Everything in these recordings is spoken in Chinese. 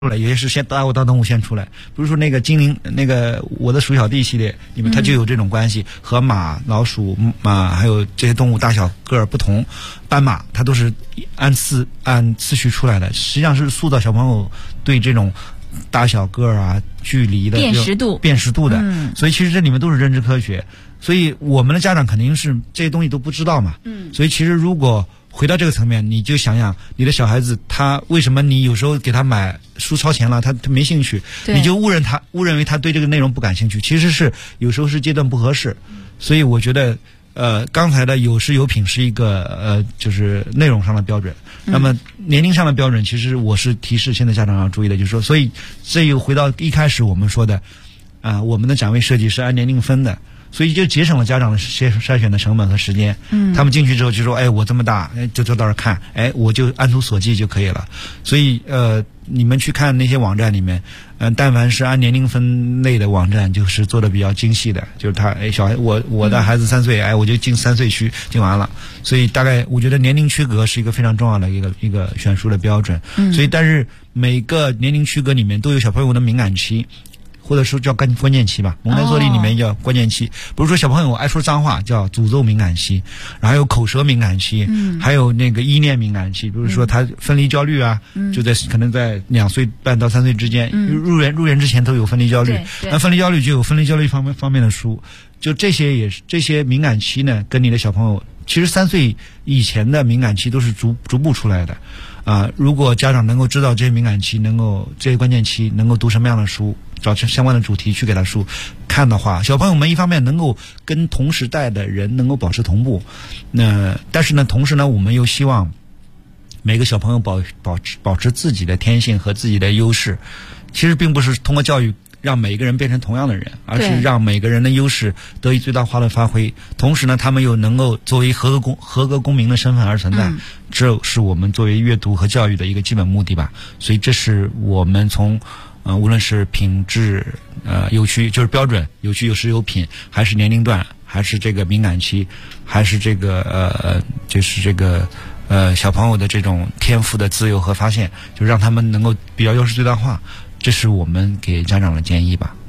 出来，有些是先大动物先出来，比如说那个精灵，那个我的鼠小弟系列里面，它就有这种关系，和马、老鼠、马还有这些动物大小个儿不同，斑马它都是按次序出来的，实际上是塑造小朋友对这种大小个儿啊、距离的辨识度的，所以其实这里面都是认知科学，所以我们的家长肯定是这些东西都不知道嘛，所以其实如果回到这个层面，你就想想你的小孩子，他为什么你有时候给他买书超前了，他没兴趣，你就误认为他对这个内容不感兴趣，其实是有时候是阶段不合适，所以我觉得刚才的有失有品是一个就是内容上的标准，那么年龄上的标准，其实我是提示现在家长要注意的，就是说，所以这又回到一开始我们说的我们的展位设计是按年龄分的。所以就节省了家长的筛选的成本和时间。他们进去之后就说：“哎，我这么大，就坐到这儿看，哎，我就按图索骥就可以了。”所以你们去看那些网站里面，但凡是按年龄分类的网站，就是做的比较精细的，就是他小孩我的孩子3岁，我就进3岁区就完了。所以大概我觉得年龄区隔是一个非常重要的一个选书的标准。所以但是每个年龄区隔里面都有小朋友的敏感期。或者说叫关键期吧，蒙台梭利里面叫关键期。比如说小朋友爱说脏话，叫诅咒敏感期，然后有口舌敏感期，还有那个依恋敏感期。比如说他分离焦虑啊，就可能在2岁半到3岁之间，入园之前都有分离焦虑。那分离焦虑就有分离焦虑方面的书。就这些敏感期呢，跟你的小朋友，其实3岁以前的敏感期都是逐步出来的。如果家长能够知道这些敏感期，这些关键期能够读什么样的书，找相关的主题去给他书看的话，小朋友们一方面能够跟同时代的人能够保持同步，但是呢，同时呢，我们又希望每个小朋友保持自己的天性和自己的优势。其实并不是通过教育让每个人变成同样的人，而是让每个人的优势得以最大化的发挥。同时呢，他们又能够作为合格公民的身份而存在。这是我们作为阅读和教育的一个基本目的吧。所以这是我们从无论是品质有趣，就是标准有趣有实有品，还是年龄段，还是这个敏感期，还是这个就是这个小朋友的这种天赋的自由和发现，就让他们能够比较优势最大化。这是我们给家长的建议吧。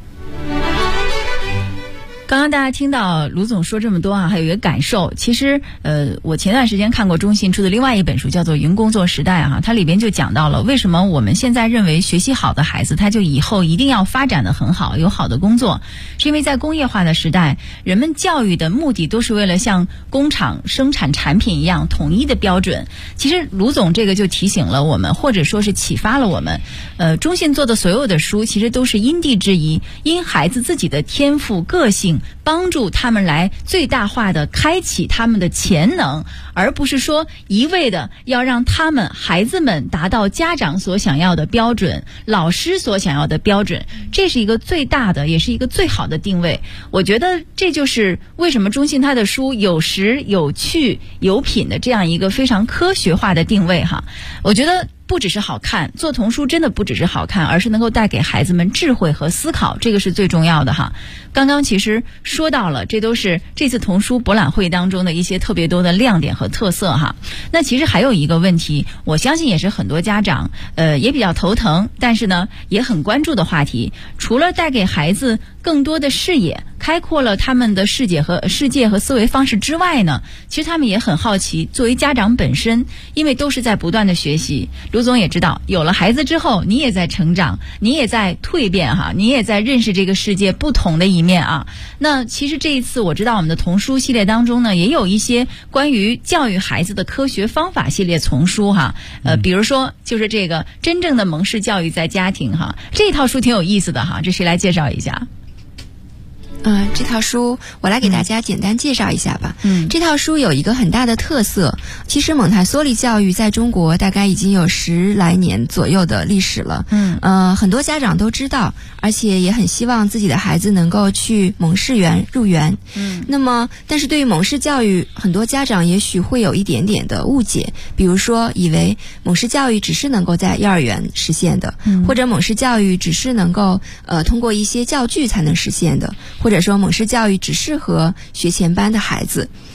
刚刚大家听到卢总说这么多还有一个感受。其实我前段时间看过中信出的另外一本书，叫做《云工作时代》它里边就讲到了为什么我们现在认为学习好的孩子他就以后一定要发展得很好，有好的工作，是因为在工业化的时代，人们教育的目的都是为了像工厂生产产品一样统一的标准。其实卢总这个就提醒了我们，或者说是启发了我们，中信做的所有的书其实都是因地制宜，因孩子自己的天赋个性，帮助他们来最大化的开启他们的潜能，而不是说一味的要让孩子们达到家长所想要的标准，老师所想要的标准。这是一个最大的，也是一个最好的定位。我觉得这就是为什么中信他的书有实有趣有品的这样一个非常科学化的定位我觉得不只是好看，做童书真的不只是好看，而是能够带给孩子们智慧和思考，这个是最重要的刚刚其实说到了，这都是这次童书博览会当中的一些特别多的亮点和特色那其实还有一个问题，我相信也是很多家长也比较头疼，但是呢也很关注的话题。除了带给孩子更多的视野，开阔了他们的世界和思维方式之外呢，其实他们也很好奇，作为家长本身，因为都是在不断的学习。卢总也知道，有了孩子之后，你也在成长，你也在蜕变你也在认识这个世界不同的一面那其实这一次我知道我们的童书系列当中呢，也有一些关于教育孩子的科学方法系列丛书比如说就是这个真正的蒙氏教育在家庭这套书挺有意思的这谁来介绍一下？ 这套书我来给大家简单介绍一下吧。这套书有一个很大的特色，其实蒙台梭利教育在中国大概已经有10来年左右的历史了。很多家长都知道，而且也很希望自己的孩子能够去蒙氏园入园。那么但是对于蒙氏教育，很多家长也许会有一点点的误解，比如说以为蒙氏教育只是能够在幼儿园实现的，或者蒙氏教育只是能够通过一些教具才能实现的，或者说蒙氏教育只适合学前班的孩子。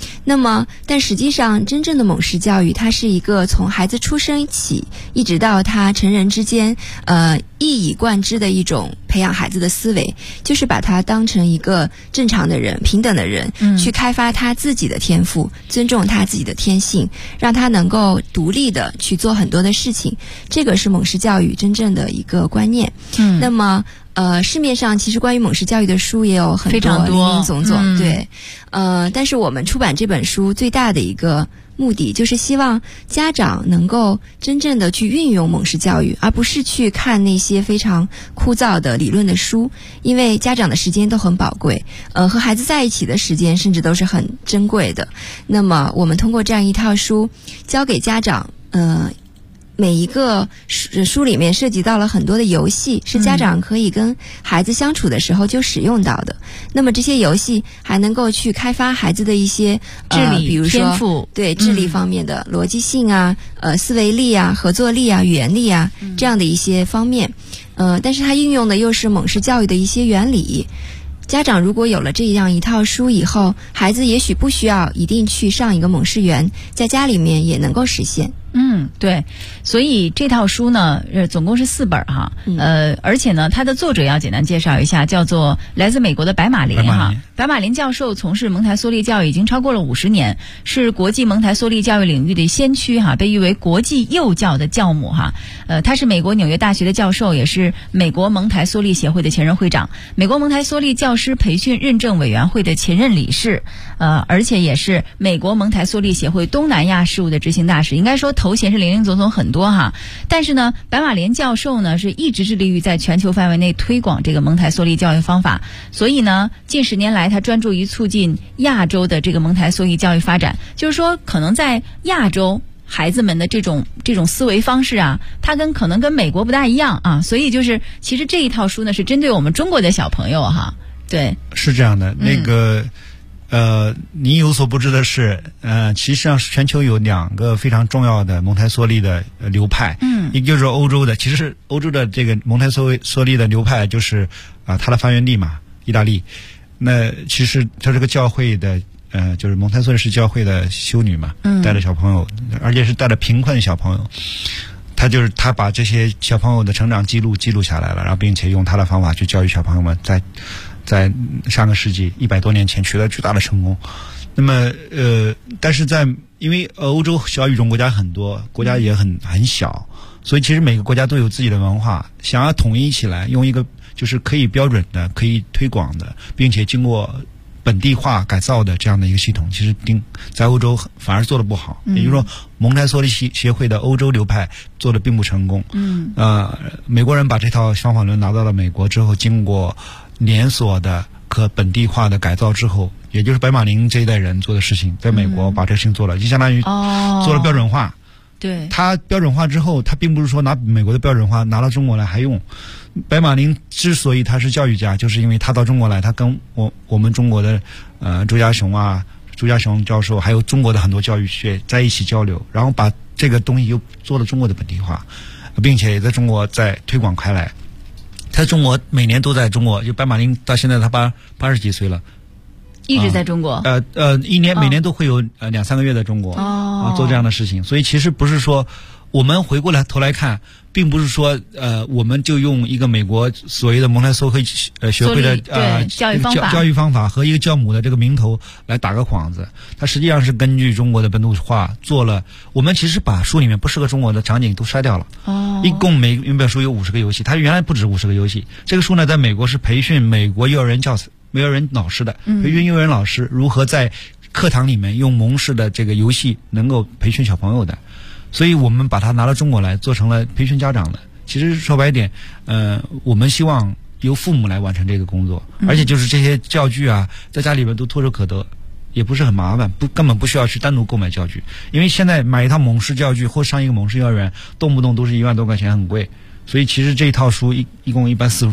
那么，但实际上，真正的蒙氏教育，它是一个从孩子出生起，一直到他成人之间，一以贯之的一种培养孩子的思维，就是把他当成一个正常的人、平等的人，去开发他自己的天赋，尊重他自己的天性，让他能够独立的去做很多的事情。这个是蒙氏教育真正的一个观念。那么。市面上其实关于蒙氏教育的书也有很多林林总总，对，但是我们出版这本书最大的一个目的就是希望家长能够真正的去运用蒙氏教育，而不是去看那些非常枯燥的理论的书，因为家长的时间都很宝贵，和孩子在一起的时间甚至都是很珍贵的。那么我们通过这样一套书教给家长，每一个书里面涉及到了很多的游戏，是家长可以跟孩子相处的时候就使用到的。那么这些游戏还能够去开发孩子的一些智力， 比如说天赋， 对智力方面的逻辑性啊、思维力啊、合作力啊、语言力啊这样的一些方面。但是它运用的又是蒙氏教育的一些原理。家长如果有了这样一套书以后，孩子也许不需要一定去上一个蒙氏园，在家里面也能够实现。 对，所以这套书呢，总共是4本哈，而且呢，它的作者要简单介绍一下，叫做来自美国的白马林哈。白马林教授从事蒙台梭利教育已经超过了50年，是国际蒙台梭利教育领域的先驱哈，被誉为国际幼教的教母哈。他是美国纽约大学的教授，也是美国蒙台梭利协会的前任会长，美国蒙台梭利教师培训认证委员会的前任理事，而且也是美国蒙台梭利协会东南亚事务的执行大使。应该说头衔是林林总总很多哈，但是呢，白马林教授呢是一直致力于在全球范围内推广这个蒙台梭利教育方法，所以呢，近10年来他专注于促进亚洲的这个蒙台梭利教育发展。就是说，可能在亚洲孩子们的这种思维方式啊，它可能跟美国不大一样啊，所以就是其实这一套书呢是针对我们中国的小朋友哈。对，是这样的。 那个你有所不知的是，其实上全球有2个非常重要的蒙台梭利的流派，一个就是欧洲的，其实欧洲的这个蒙台梭利的流派就是它的发源地嘛，意大利。那其实它这个教会的，就是蒙台梭利是教会的修女嘛，带着小朋友，而且是带着贫困小朋友。他把这些小朋友的成长记录下来了，然后并且用他的方法去教育小朋友们，在上个世纪100多年前取得巨大的成功。那么但是因为欧洲小语种国家很多，国家也很小，所以其实每个国家都有自己的文化，想要统一起来，用一个就是可以标准的、可以推广的，并且经过本地化改造的这样的一个系统，其实在欧洲反而做得不好。也就是说，蒙台梭利协会的欧洲流派做得并不成功。美国人把这套方法论拿到了美国之后，经过连锁的可本地化的改造之后，也就是白马林这一代人做的事情，在美国把这个事情做了，就相当于做了标准化。对，他标准化之后，他并不是说拿美国的标准化拿到中国来还用。白马林之所以他是教育家，就是因为他到中国来，他跟我们中国的朱家雄教授，还有中国的很多教育学在一起交流，然后把这个东西又做了中国的本地化，并且也在中国再推广开来。他中国每年都在中国，就白马林到现在他80几岁了， 一直在中国。 每年都会有2-3个月在中国做这样的事情。所以其实不是说我们回过头来看，并不是说我们就用一个美国所谓的蒙台梭利学会的教育方法和一个教母的这个名头来打个幌子。它实际上是根据中国的本土化做了。我们其实把书里面不适合中国的场景都筛掉了。一共每本书有50个游戏，它原来不止50个游戏。这个书呢，在美国是培训美国幼儿园老师的，培训幼儿园老师如何在课堂里面用蒙氏的这个游戏能够培训小朋友的。所以我们把它拿到中国来，做成了培训家长的。其实说白一点，我们希望由父母来完成这个工作，而且就是这些教具啊，在家里面都唾手可得，也不是很麻烦，根本不需要去单独购买教具。因为现在买一套蒙氏教具或上一个蒙氏幼儿园，动不动都是1万多块钱，很贵。所以其实这一套书一共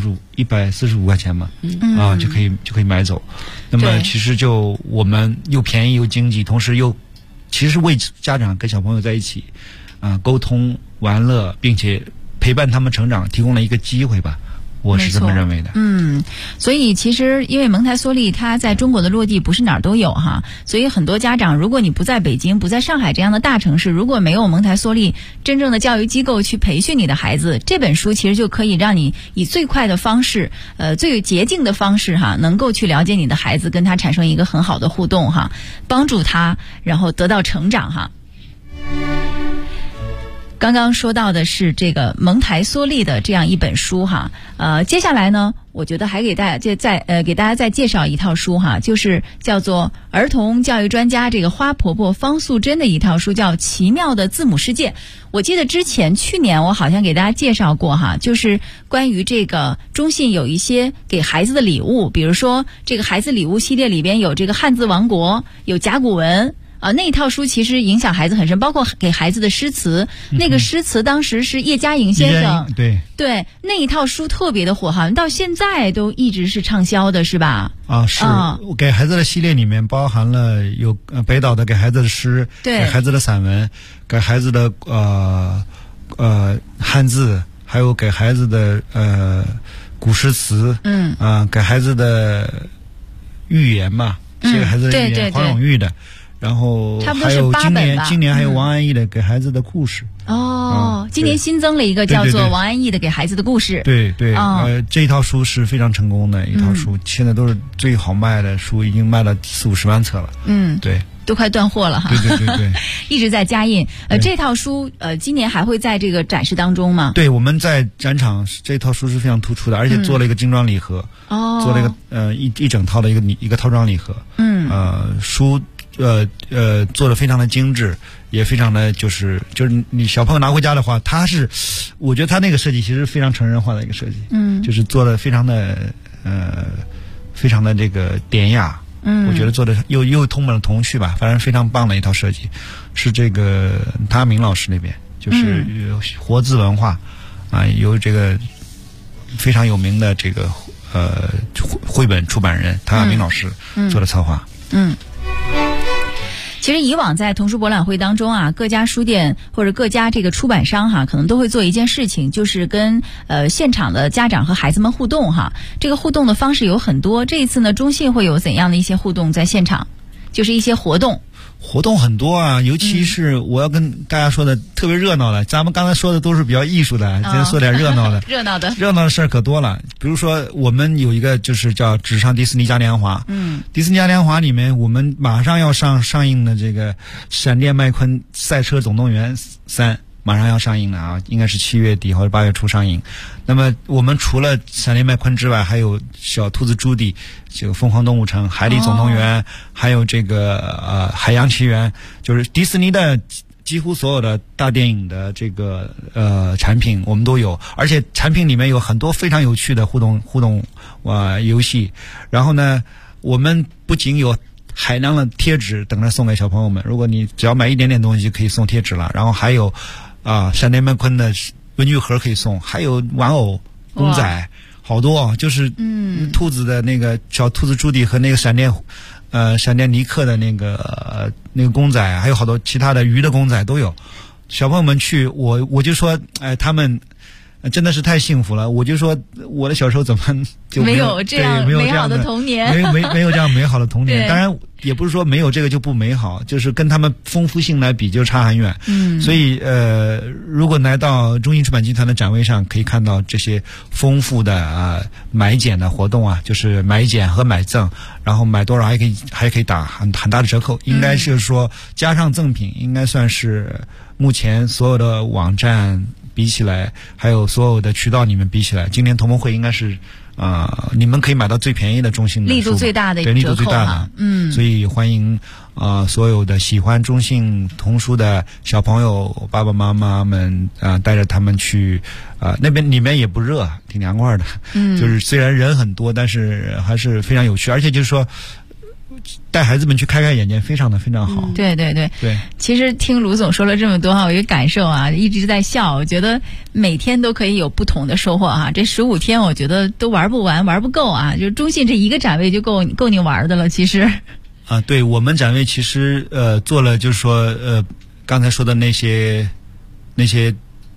145块钱嘛，就可以买走。那么其实就我们又便宜又经济，同时又其实为家长跟小朋友在一起沟通玩乐，并且陪伴他们成长提供了一个机会吧。 我是这么认为的。 所以其实因为蒙台梭利它在中国的落地不是哪儿都有哈，所以很多家长，如果你不在北京、不在上海这样的大城市，如果没有蒙台梭利真正的教育机构去培训你的孩子，这本书其实就可以让你以最快的方式，最捷径的方式哈，能够去了解你的孩子，跟他产生一个很好的互动哈，帮助他然后得到成长哈。刚刚说到的是这个蒙台梭利的这样一本书哈，接下来呢，我觉得还给大家再介绍一套书哈，就是叫做儿童教育专家这个花婆婆方素珍的一套书，叫《奇妙的字母世界》。我记得去年我好像给大家介绍过哈，就是关于这个中信有一些给孩子的礼物，比如说这个孩子礼物系列里边有这个汉字王国，有甲骨文。那一套书其实影响孩子很深，包括给孩子的诗词，那个诗词当时是叶嘉莹先生，对，那一套书特别的火，好像到现在都一直是畅销的，是吧？ 是给孩子的系列里面包含了有北岛的给孩子的诗，给孩子的散文，给孩子的汉字，还有给孩子的古诗词，给孩子的寓言嘛，写给孩子的寓言，黄永玉的。然后还有今年还有王安忆的给孩子的故事。 今年新增了一个叫做王安忆的给孩子的故事。 对，这一套书是非常成功的一套书，现在都是最好卖的书，已经卖了40-50万册了。对， 都快断货了哈。 对， 一直在加印。这套书今年还会在这个展示当中吗？ 对，我们在展场这套书是非常突出的，而且做了一个精装礼盒。做了一个一整套的一个套装礼盒。书做的非常的精致，也非常的就是你小朋友拿回家的话，我觉得他那个设计其实非常成人化的一个设计，就是做的非常的这个典雅，我觉得做的又通了童趣吧，反正非常棒的一套设计，是这个唐亚明老师那边，就是活字文化由这个非常有名的这个绘本出版人唐亚明老师做的策划。 其实以往在童书博览会当中各家书店或者各家这个出版商可能都会做一件事情，就是跟现场的家长和孩子们互动这个互动的方式有很多。这一次呢，中信会有怎样的一些互动在现场？就是一些活动很多尤其是我要跟大家说的特别热闹的，咱们刚才说的都是比较艺术的，今天说点热闹的。 热闹的事儿可多了。比如说我们有一个就是叫纸上迪士尼嘉年华，迪士尼嘉年华里面我们马上要上映的这个闪电麦昆赛车总动员3马上要上映了应该是7月底或者8月初上映。那么我们除了闪电麦昆之外，还有小兔子朱迪，这个疯狂动物城、海底总动员，还有这个海洋奇缘，就是迪士尼的几乎所有的大电影的这个产品我们都有，而且产品里面有很多非常有趣的互动游戏。然后呢，我们不仅有海量的贴纸等着送给小朋友们，如果你只要买一点点东西就可以送贴纸了。然后还有闪电麦昆的文具盒可以送，还有玩偶公仔好多就是兔子的那个小兔子朱迪和那个闪电尼克的那个公仔，还有好多其他的鱼的公仔都有。小朋友们去我就说他们真的是太幸福了。我就说我的小时候怎么就没有这样美好的童年， 没有这样美好的童年。当然也不是说没有这个就不美好，就是跟他们丰富性来比就差很远。所以如果来到中信出版集团的展位上，可以看到这些丰富的买减的活动就是买减和买赠，然后买多少还可以打很大的折扣。应该是说加上赠品，应该算是目前所有的网站比起来，还有所有的渠道里面比起来，今年同盟会应该是你们可以买到最便宜的中信的书， 力度最大的对，力度最大的。所以欢迎所有的喜欢中信童书的小朋友爸爸妈妈们带着他们去那边里面也不热，挺凉快的。就是虽然人很多，但是还是非常有趣，而且就是说带孩子们去开眼界，非常好。 对。其实听卢总说了这么多我有感受一直在笑。我觉得每天都可以有不同的收获这15天我觉得都玩不完，玩不够就中信这一个展位就够你玩的了。其实对，我们展位其实做了就是说刚才说的那些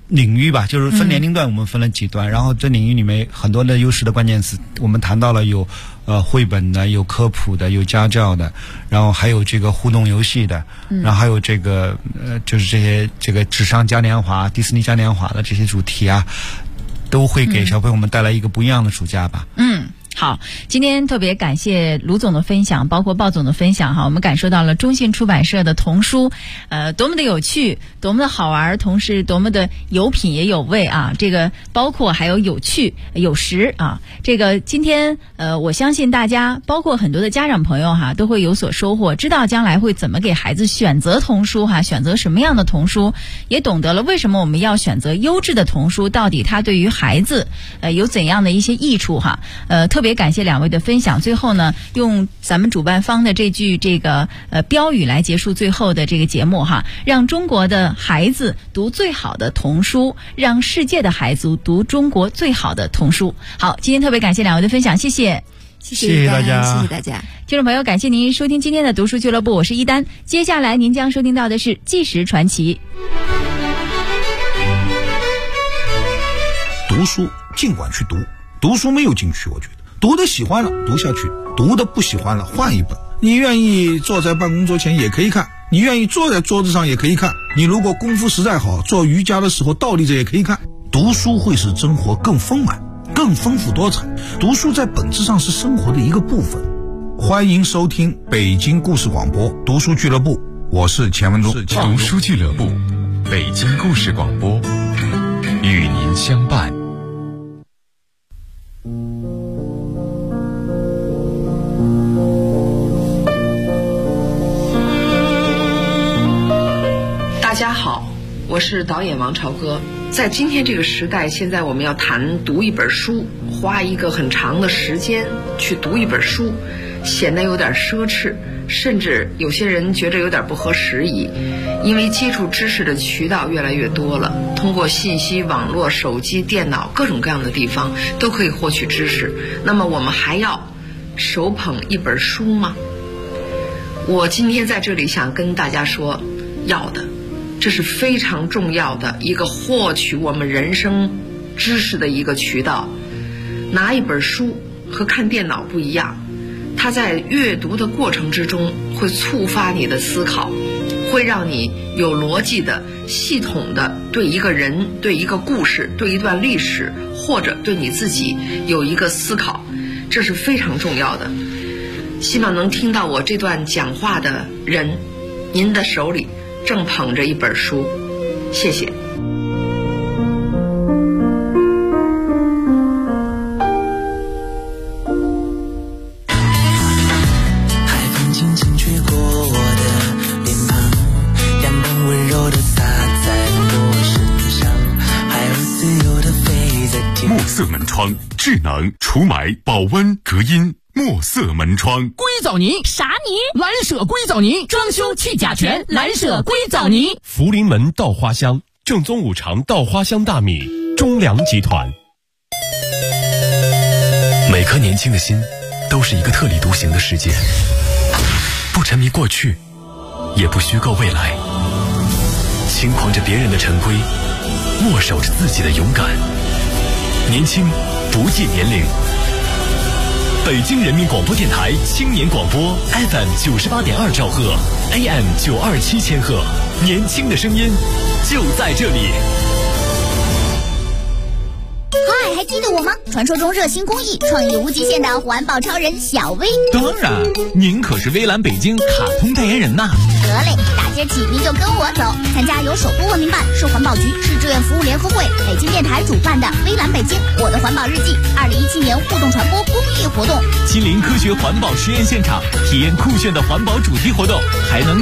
领域吧，就是分年龄段，我们分了几段，然后这领域里面很多的优势的关键词，我们谈到了有绘本的，有科普的，有家教的，然后还有这个互动游戏的，然后还有这个就是这个纸上嘉年华、迪士尼嘉年华的这些主题啊，都会给小朋友们带来一个不一样的暑假吧。 好，今天特别感谢卢总的分享，包括鲍总的分享哈，我们感受到了中信出版社的童书，多么的有趣，多么的好玩，同时多么的有品也有味啊！这个包括还有有趣有实啊，这个今天我相信大家，包括很多的家长朋友哈，都会有所收获，知道将来会怎么给孩子选择童书哈，选择什么样的童书，也懂得了为什么我们要选择优质的童书，到底它对于孩子有怎样的一些益处哈，特别感谢两位的分享。最后呢，用咱们主办方的这句标语来结束最后的这个节目哈，让中国的孩子读最好的童书，让世界的孩子读中国最好的童书。好，今天特别感谢两位的分享，谢谢。 谢谢大家， 谢谢大家。听众朋友，感谢您收听今天的读书俱乐部，我是一丹。接下来您将收听到的是《纪实传奇》。 读书尽管去读，读书没有禁区，我觉得读的喜欢了读下去，读的不喜欢了换一本。你愿意坐在办公桌前也可以看，你愿意坐在桌子上也可以看，你如果功夫实在好，做瑜伽的时候倒立着也可以看。读书会使生活更丰满更丰富多彩，读书在本质上是生活的一个部分。欢迎收听北京故事广播读书俱乐部，我是钱文忠。 读书俱乐部，北京故事广播，与您相伴。 大家好，我是导演王朝歌。在今天这个时代，现在我们要谈读一本书，花一个很长的时间去读一本书，显得有点奢侈，甚至有些人觉得有点不合时宜。因为接触知识的渠道越来越多了，通过信息网络、手机、电脑各种各样的地方都可以获取知识，那么我们还要手捧一本书吗？我今天在这里想跟大家说，要的。这是非常重要的一个获取我们人生知识的一个渠道。拿一本书和看电脑不一样，它在阅读的过程之中会触发你的思考，会让你有逻辑的、系统的对一个人、对一个故事、对一段历史，或者对你自己有一个思考，这是非常重要的。希望能听到我这段讲话的人，您的手里正捧着一本书，谢谢。 海风轻轻吹过我的脸庞，阳光温柔地洒在我身上，还有自由地飞在天上。 墨色门窗，智能除霾、保温、隔音。墨色门窗， 硅藻泥啥泥？蓝舍硅藻泥，装修去甲醛，蓝舍硅藻泥。 福临门稻花香，正宗五常稻花香大米，中粮集团。每颗年轻的心，都是一个特立独行的世界，不沉迷过去，也不虚构未来，轻狂着别人的陈规，握守着自己的勇敢。年轻不计年龄。北京人民广播电台青年广播 FM 98.2兆赫 AM 927千赫，年轻的声音就在这里。 嗨，还记得我吗？传说中热心公益、创意无极限的环保超人小薇。 当然，您可是微蓝北京卡通代言人呐。 得嘞，大街起您就跟我走，参加由首都文明办、市环保局、市志愿服务联合会、北京电台主办的微蓝北京我的环保日记2017年互动传播公益活动， 亲临科学环保实验现场，体验酷炫的环保主题活动，还能